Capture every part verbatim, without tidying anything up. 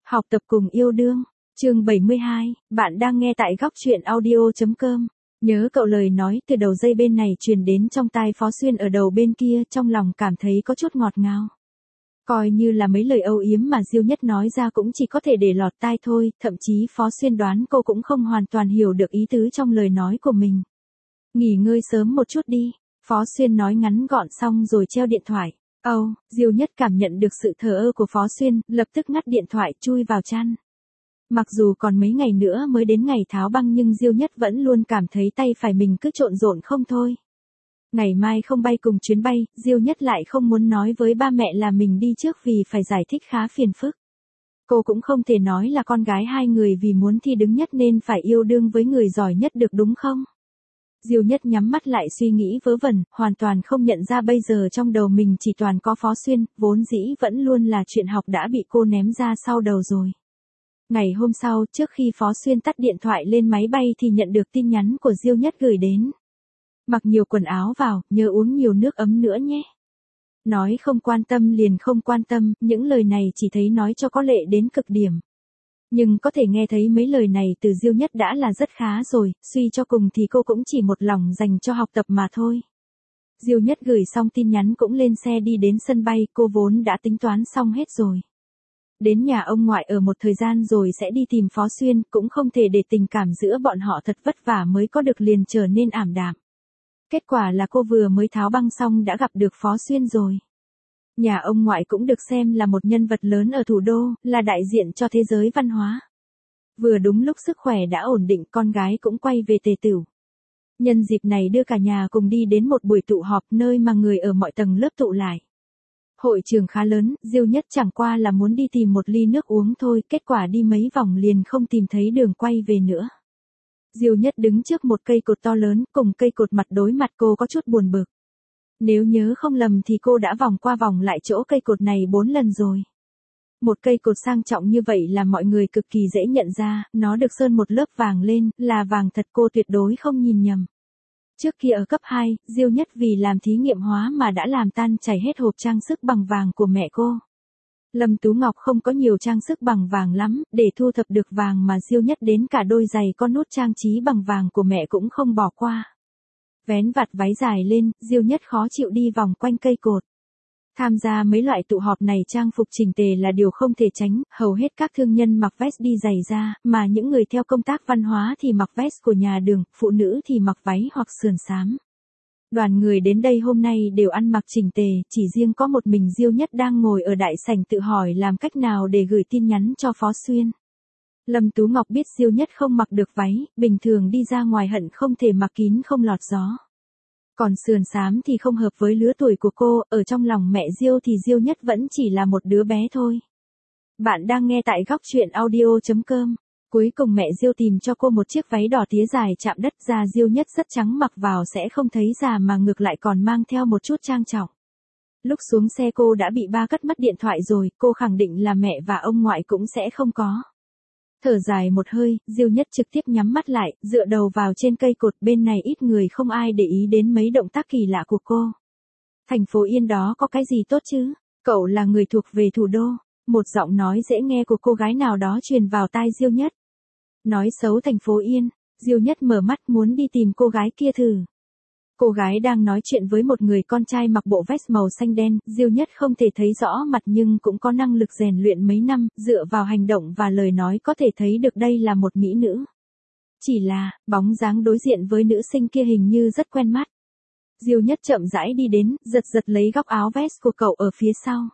Học tập cùng yêu đương, chương bảy mươi hai, bạn đang nghe tại góc truyện audio.com. Nhớ cậu lời nói từ đầu dây bên này truyền đến trong tai Phó Xuyên ở đầu bên kia, trong lòng cảm thấy có chút ngọt ngào. Coi như là mấy lời âu yếm mà Diêu Nhất nói ra cũng chỉ có thể để lọt tai thôi, thậm chí Phó Xuyên đoán cô cũng không hoàn toàn hiểu được ý tứ trong lời nói của mình. Nghỉ ngơi sớm một chút đi, Phó Xuyên nói ngắn gọn xong rồi treo điện thoại. Âu, oh, Diêu Nhất cảm nhận được sự thờ ơ của Phó Xuyên, lập tức ngắt điện thoại chui vào chăn. Mặc dù còn mấy ngày nữa mới đến ngày tháo băng nhưng Diêu Nhất vẫn luôn cảm thấy tay phải mình cứ trộn rộn không thôi. Ngày mai không bay cùng chuyến bay, Diêu Nhất lại không muốn nói với ba mẹ là mình đi trước vì phải giải thích khá phiền phức. Cô cũng không thể nói là con gái hai người vì muốn thi đứng nhất nên phải yêu đương với người giỏi nhất được đúng không? Diêu Nhất nhắm mắt lại suy nghĩ vớ vẩn, hoàn toàn không nhận ra bây giờ trong đầu mình chỉ toàn có Phó Xuyên, vốn dĩ vẫn luôn là chuyện học đã bị cô ném ra sau đầu rồi. Ngày hôm sau, trước khi Phó Xuyên tắt điện thoại lên máy bay thì nhận được tin nhắn của Diêu Nhất gửi đến. Mặc nhiều quần áo vào, nhớ uống nhiều nước ấm nữa nhé. Nói không quan tâm liền không quan tâm, những lời này chỉ thấy nói cho có lệ đến cực điểm. Nhưng có thể nghe thấy mấy lời này từ Diêu Nhất đã là rất khá rồi, suy cho cùng thì cô cũng chỉ một lòng dành cho học tập mà thôi. Diêu Nhất gửi xong tin nhắn cũng lên xe đi đến sân bay, cô vốn đã tính toán xong hết rồi. Đến nhà ông ngoại ở một thời gian rồi sẽ đi tìm Phó Xuyên, cũng không thể để tình cảm giữa bọn họ thật vất vả mới có được liền trở nên ảm đạm. Kết quả là cô vừa mới tháo băng xong đã gặp được Phó Xuyên rồi. Nhà ông ngoại cũng được xem là một nhân vật lớn ở thủ đô, là đại diện cho thế giới văn hóa. Vừa đúng lúc sức khỏe đã ổn định, con gái cũng quay về Tề Tửu. Nhân dịp này đưa cả nhà cùng đi đến một buổi tụ họp nơi mà người ở mọi tầng lớp tụ lại. Hội trường khá lớn, Diêu Nhất chẳng qua là muốn đi tìm một ly nước uống thôi, kết quả đi mấy vòng liền không tìm thấy đường quay về nữa. Diêu Nhất đứng trước một cây cột to lớn, cùng cây cột mặt đối mặt, cô có chút buồn bực. Nếu nhớ không lầm thì cô đã vòng qua vòng lại chỗ cây cột này bốn lần rồi. Một cây cột sang trọng như vậy là mọi người cực kỳ dễ nhận ra, nó được sơn một lớp vàng lên, là vàng thật, cô tuyệt đối không nhìn nhầm. Trước kia ở cấp hai, Diêu Nhất vì làm thí nghiệm hóa mà đã làm tan chảy hết hộp trang sức bằng vàng của mẹ cô. Lâm Tú Ngọc không có nhiều trang sức bằng vàng lắm, để thu thập được vàng mà Diêu Nhất đến cả đôi giày con nút trang trí bằng vàng của mẹ cũng không bỏ qua. Vén vạt váy dài lên, Diêu Nhất khó chịu đi vòng quanh cây cột. Tham gia mấy loại tụ họp này trang phục chỉnh tề là điều không thể tránh, hầu hết các thương nhân mặc vest đi giày da, mà những người theo công tác văn hóa thì mặc vest của nhà đường, phụ nữ thì mặc váy hoặc sườn xám. Đoàn người đến đây hôm nay đều ăn mặc chỉnh tề, chỉ riêng có một mình Diêu Nhất đang ngồi ở đại sảnh tự hỏi làm cách nào để gửi tin nhắn cho Phó Xuyên. Lâm Tú Ngọc biết Diêu Nhất không mặc được váy, bình thường đi ra ngoài hận không thể mặc kín không lọt gió. Còn sườn xám thì không hợp với lứa tuổi của cô, ở trong lòng mẹ Diêu thì Diêu Nhất vẫn chỉ là một đứa bé thôi. Bạn đang nghe tại góc truyện audio.com. Cuối cùng mẹ Diêu tìm cho cô một chiếc váy đỏ tía dài chạm đất, da Diêu Nhất rất trắng, mặc vào sẽ không thấy già mà ngược lại còn mang theo một chút trang trọng. Lúc xuống xe cô đã bị ba cất mất điện thoại rồi, cô khẳng định là mẹ và ông ngoại cũng sẽ không có. Thở dài một hơi, Diêu Nhất trực tiếp nhắm mắt lại, dựa đầu vào trên cây cột, bên này ít người không ai để ý đến mấy động tác kỳ lạ của cô. Thành phố Yên đó có cái gì tốt chứ? Cậu là người thuộc về thủ đô. Một giọng nói dễ nghe của cô gái nào đó truyền vào tai Diêu Nhất. Nói xấu thành phố Yên, Diêu Nhất mở mắt muốn đi tìm cô gái kia thử. Cô gái đang nói chuyện với một người con trai mặc bộ vest màu xanh đen, Diêu Nhất không thể thấy rõ mặt nhưng cũng có năng lực rèn luyện mấy năm, dựa vào hành động và lời nói có thể thấy được đây là một mỹ nữ. Chỉ là, bóng dáng đối diện với nữ sinh kia hình như rất quen mắt. Diêu Nhất chậm rãi đi đến, giật giật lấy góc áo vest của cậu ở phía sau.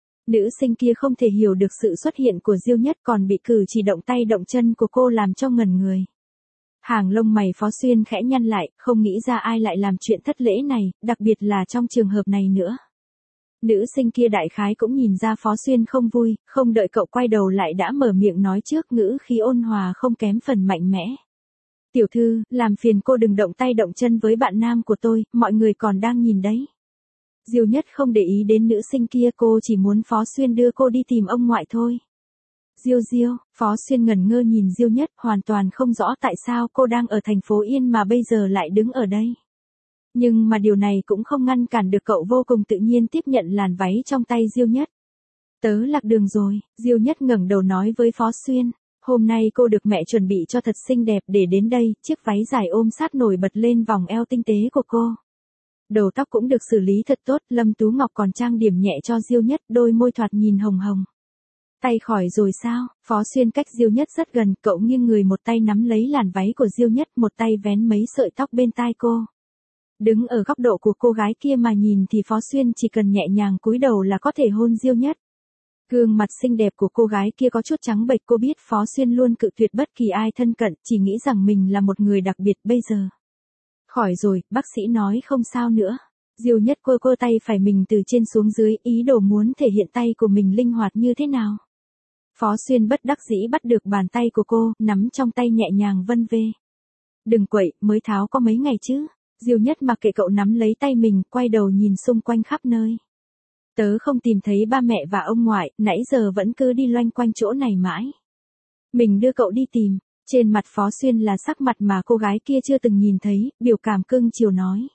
Nữ sinh kia không thể hiểu được sự xuất hiện của Diêu Nhất, còn bị cử chỉ động tay động chân của cô làm cho ngẩn người. Hàng lông mày Phó Xuyên khẽ nhăn lại, không nghĩ ra ai lại làm chuyện thất lễ này, đặc biệt là trong trường hợp này nữa. Nữ sinh kia đại khái cũng nhìn ra Phó Xuyên không vui, không đợi cậu quay đầu lại đã mở miệng nói trước, ngữ khí ôn hòa không kém phần mạnh mẽ. Tiểu thư, làm phiền cô đừng động tay động chân với bạn nam của tôi, mọi người còn đang nhìn đấy. Diêu Nhất không để ý đến nữ sinh kia, cô chỉ muốn Phó Xuyên đưa cô đi tìm ông ngoại thôi. Diêu Diêu, Phó Xuyên ngẩn ngơ nhìn Diêu Nhất, hoàn toàn không rõ tại sao cô đang ở thành phố Yên mà bây giờ lại đứng ở đây. Nhưng mà điều này cũng không ngăn cản được cậu vô cùng tự nhiên tiếp nhận làn váy trong tay Diêu Nhất. Tớ lạc đường rồi, Diêu Nhất ngẩng đầu nói với Phó Xuyên. Hôm nay cô được mẹ chuẩn bị cho thật xinh đẹp để đến đây, chiếc váy dài ôm sát nổi bật lên vòng eo tinh tế của cô. Đầu tóc cũng được xử lý thật tốt, Lâm Tú Ngọc còn trang điểm nhẹ cho Diêu Nhất, đôi môi thoạt nhìn hồng hồng. Tay khỏi rồi sao? Phó Xuyên cách Diêu Nhất rất gần, cậu nghiêng người một tay nắm lấy làn váy của Diêu Nhất, một tay vén mấy sợi tóc bên tai cô. Đứng ở góc độ của cô gái kia mà nhìn thì Phó Xuyên chỉ cần nhẹ nhàng cúi đầu là có thể hôn Diêu Nhất. Gương mặt xinh đẹp của cô gái kia có chút trắng bệch, cô biết Phó Xuyên luôn cự tuyệt bất kỳ ai thân cận, chỉ nghĩ rằng mình là một người đặc biệt bây giờ. Khỏi rồi, bác sĩ nói không sao nữa. Diêu Nhất quơ quơ tay phải mình từ trên xuống dưới, ý đồ muốn thể hiện tay của mình linh hoạt như thế nào. Phó Xuyên bất đắc dĩ bắt được bàn tay của cô, nắm trong tay nhẹ nhàng vân vê. Đừng quậy, mới tháo có mấy ngày chứ. Diêu Nhất mặc kệ cậu nắm lấy tay mình, quay đầu nhìn xung quanh khắp nơi. Tớ không tìm thấy ba mẹ và ông ngoại, nãy giờ vẫn cứ đi loanh quanh chỗ này mãi. Mình đưa cậu đi tìm. Trên mặt Phó Xuyên là sắc mặt mà cô gái kia chưa từng nhìn thấy, biểu cảm cưng chiều nói.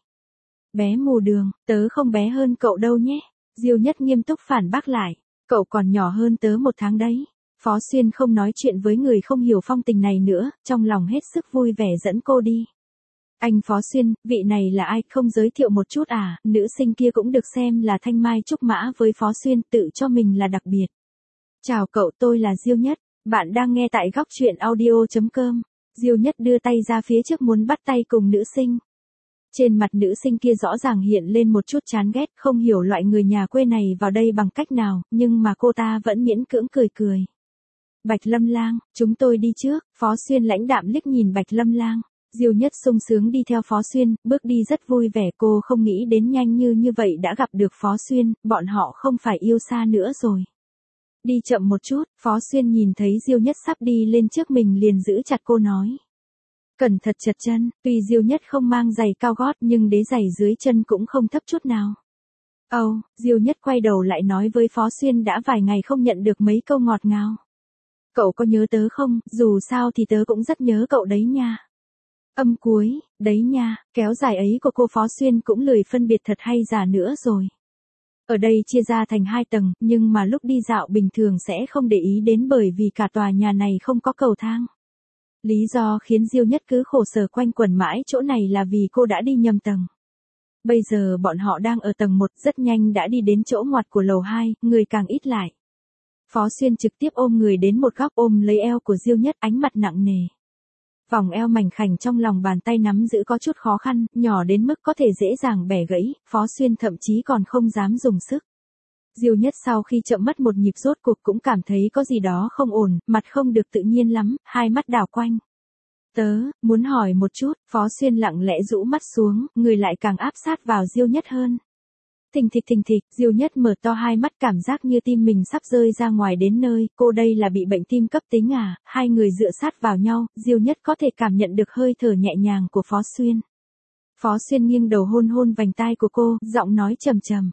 Bé mù đường, tớ không bé hơn cậu đâu nhé. Diêu Nhất nghiêm túc phản bác lại. Cậu còn nhỏ hơn tớ một tháng đấy. Phó Xuyên không nói chuyện với người không hiểu phong tình này nữa, trong lòng hết sức vui vẻ dẫn cô đi. Anh Phó Xuyên, vị này là ai, không giới thiệu một chút à? Nữ sinh kia cũng được xem là thanh mai trúc mã với Phó Xuyên, tự cho mình là đặc biệt. Chào cậu, tôi là Diêu Nhất. Bạn đang nghe tại góc truyện audio chấm com. Diêu Nhất đưa tay ra phía trước muốn bắt tay cùng nữ sinh. Trên mặt nữ sinh kia rõ ràng hiện lên một chút chán ghét, không hiểu loại người nhà quê này vào đây bằng cách nào, nhưng mà cô ta vẫn miễn cưỡng cười cười. Bạch Lâm Lang, chúng tôi đi trước. Phó Xuyên lãnh đạm liếc nhìn Bạch Lâm Lang. Diêu Nhất sung sướng đi theo Phó Xuyên, bước đi rất vui vẻ, cô không nghĩ đến nhanh như như vậy đã gặp được Phó Xuyên, bọn họ không phải yêu xa nữa rồi. Đi chậm một chút, Phó Xuyên nhìn thấy Diêu Nhất sắp đi lên trước mình liền giữ chặt cô nói. Cẩn thận trật chân, tuy Diêu Nhất không mang giày cao gót nhưng đế giày dưới chân cũng không thấp chút nào. Ồ, oh, Diêu Nhất quay đầu lại nói với Phó Xuyên đã vài ngày không nhận được mấy câu ngọt ngào. Cậu có nhớ tớ không, dù sao thì tớ cũng rất nhớ cậu đấy nha. Âm cuối, đấy nha, kéo dài ấy của cô Phó Xuyên cũng lười phân biệt thật hay giả nữa rồi. Ở đây chia ra thành hai tầng, nhưng mà lúc đi dạo bình thường sẽ không để ý đến bởi vì cả tòa nhà này không có cầu thang. Lý do khiến Diêu Nhất cứ khổ sở quanh quẩn mãi chỗ này là vì cô đã đi nhầm tầng. Bây giờ bọn họ đang ở tầng một, rất nhanh đã đi đến chỗ ngoặt của lầu hai, người càng ít lại. Phó Xuyên trực tiếp ôm người đến một góc ôm lấy eo của Diêu Nhất, ánh mặt nặng nề. Vòng eo mảnh khảnh trong lòng bàn tay nắm giữ có chút khó khăn, nhỏ đến mức có thể dễ dàng bẻ gãy, Phó Xuyên thậm chí còn không dám dùng sức. Diêu Nhất sau khi chậm mất một nhịp rốt cuộc cũng cảm thấy có gì đó không ổn, mặt không được tự nhiên lắm, hai mắt đảo quanh. Tớ, muốn hỏi một chút, Phó Xuyên lặng lẽ rũ mắt xuống, người lại càng áp sát vào Diêu Nhất hơn. Thình thịch thình thịch, Diêu Nhất mở to hai mắt cảm giác như tim mình sắp rơi ra ngoài đến nơi, cô đây là bị bệnh tim cấp tính à, hai người dựa sát vào nhau, Diêu Nhất có thể cảm nhận được hơi thở nhẹ nhàng của Phó Xuyên. Phó Xuyên nghiêng đầu hôn hôn vành tai của cô, giọng nói trầm trầm.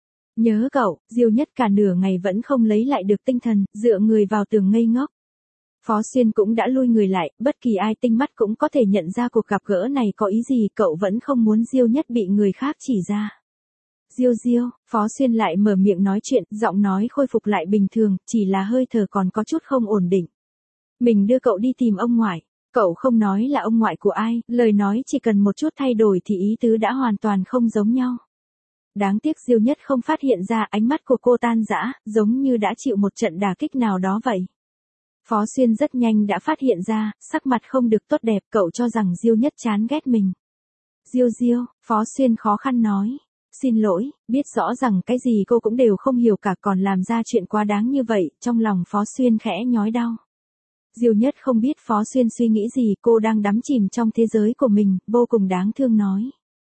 Nhớ cậu, Diêu Nhất cả nửa ngày vẫn không lấy lại được tinh thần, dựa người vào tường ngây ngốc. Phó Xuyên cũng đã lui người lại, bất kỳ ai tinh mắt cũng có thể nhận ra cuộc gặp gỡ này có ý gì, cậu vẫn không muốn Diêu Nhất bị người khác chỉ ra. Diêu Diêu, Phó Xuyên lại mở miệng nói chuyện, giọng nói khôi phục lại bình thường, chỉ là hơi thở còn có chút không ổn định. Mình đưa cậu đi tìm ông ngoại, cậu không nói là ông ngoại của ai, lời nói chỉ cần một chút thay đổi thì ý tứ đã hoàn toàn không giống nhau. Đáng tiếc Diêu Nhất không phát hiện ra, ánh mắt của cô tan rã, giống như đã chịu một trận đả kích nào đó vậy. Phó Xuyên rất nhanh đã phát hiện ra, sắc mặt không được tốt đẹp, cậu cho rằng Diêu Nhất chán ghét mình. Diêu Diêu, Phó Xuyên khó khăn nói. Xin lỗi, biết rõ rằng cái gì cô cũng đều không hiểu cả còn làm ra chuyện quá đáng như vậy, trong lòng Phó Xuyên khẽ nhói đau. Diêu Nhất không biết Phó Xuyên suy nghĩ gì, cô đang đắm chìm trong thế giới của mình, vô cùng đáng thương nói.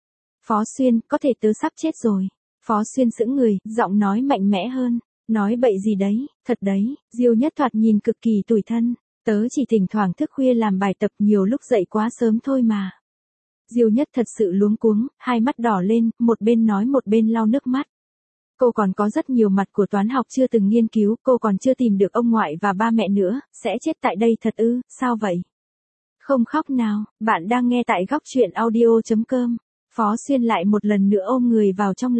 Phó Xuyên, có thể tớ sắp chết rồi. Phó Xuyên sững người, giọng nói mạnh mẽ hơn. Nói bậy gì đấy, thật đấy, Diêu Nhất thoạt nhìn cực kỳ tủi thân. Tớ chỉ thỉnh thoảng thức khuya làm bài tập, nhiều lúc dậy quá sớm thôi mà. Diêu Nhất thật sự luống cuống, hai mắt đỏ lên, một bên nói một bên lau nước mắt. Cô còn có rất nhiều mặt của toán học chưa từng nghiên cứu, cô còn chưa tìm được ông ngoại và ba mẹ nữa, sẽ chết tại đây thật ư, sao vậy? Không khóc nào, bạn đang nghe tại góc truyện audio chấm com. Phó Xuyên lại một lần nữa ôm người vào trong lòng.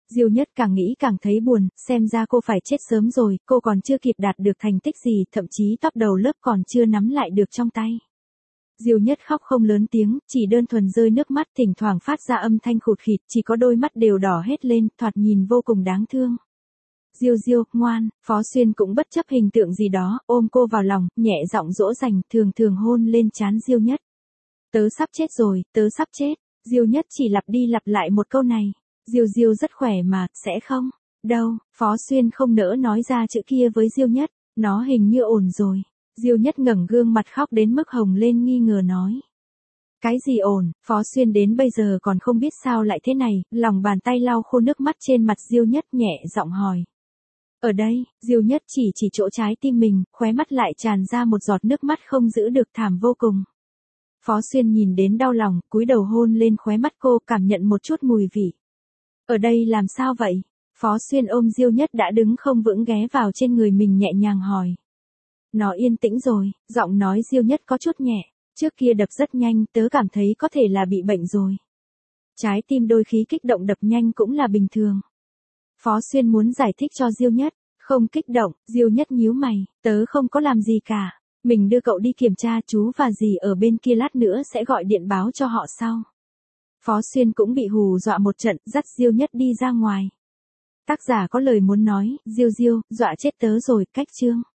Diêu Nhất càng nghĩ càng thấy buồn, xem ra cô phải chết sớm rồi, cô còn chưa kịp đạt được thành tích gì, thậm chí top đầu lớp còn chưa nắm lại được trong tay. Diêu Nhất khóc không lớn tiếng, chỉ đơn thuần rơi nước mắt, thỉnh thoảng phát ra âm thanh khụt khịt, chỉ có đôi mắt đều đỏ hết lên, thoạt nhìn vô cùng đáng thương. Diêu Diêu, ngoan, Phó Xuyên cũng bất chấp hình tượng gì đó, ôm cô vào lòng, nhẹ giọng dỗ dành, thường thường hôn lên trán Diêu Nhất. Tớ sắp chết rồi, tớ sắp chết. Diêu Nhất chỉ lặp đi lặp lại một câu này. Diêu Diêu rất khỏe mà, sẽ không? Đâu, Phó Xuyên không nỡ nói ra chữ kia với Diêu Nhất, nó hình như ổn rồi. Diêu Nhất ngẩng gương mặt khóc đến mức hồng lên nghi ngờ nói. Cái gì ổn, Phó Xuyên đến bây giờ còn không biết sao lại thế này, lòng bàn tay lau khô nước mắt trên mặt Diêu Nhất nhẹ giọng hỏi. Ở đây, Diêu Nhất chỉ chỉ chỗ trái tim mình, khóe mắt lại tràn ra một giọt nước mắt không giữ được, thảm vô cùng. Phó Xuyên nhìn đến đau lòng, cúi đầu hôn lên khóe mắt cô, cảm nhận một chút mùi vị. Ở đây làm sao vậy? Phó Xuyên ôm Diêu Nhất đã đứng không vững ghé vào trên người mình nhẹ nhàng hỏi. Nó yên tĩnh rồi, giọng nói Diêu Nhất có chút nhẹ, trước kia đập rất nhanh, tớ cảm thấy có thể là bị bệnh rồi. Trái tim đôi khi kích động đập nhanh cũng là bình thường. Phó Xuyên muốn giải thích cho Diêu Nhất, không kích động, Diêu Nhất nhíu mày, tớ không có làm gì cả. Mình đưa cậu đi kiểm tra, chú và dì ở bên kia lát nữa sẽ gọi điện báo cho họ sau. Phó Xuyên cũng bị hù dọa một trận, dắt Diêu Nhất đi ra ngoài. Tác giả có lời muốn nói, Diêu Diêu, dọa chết tớ rồi, cách chương.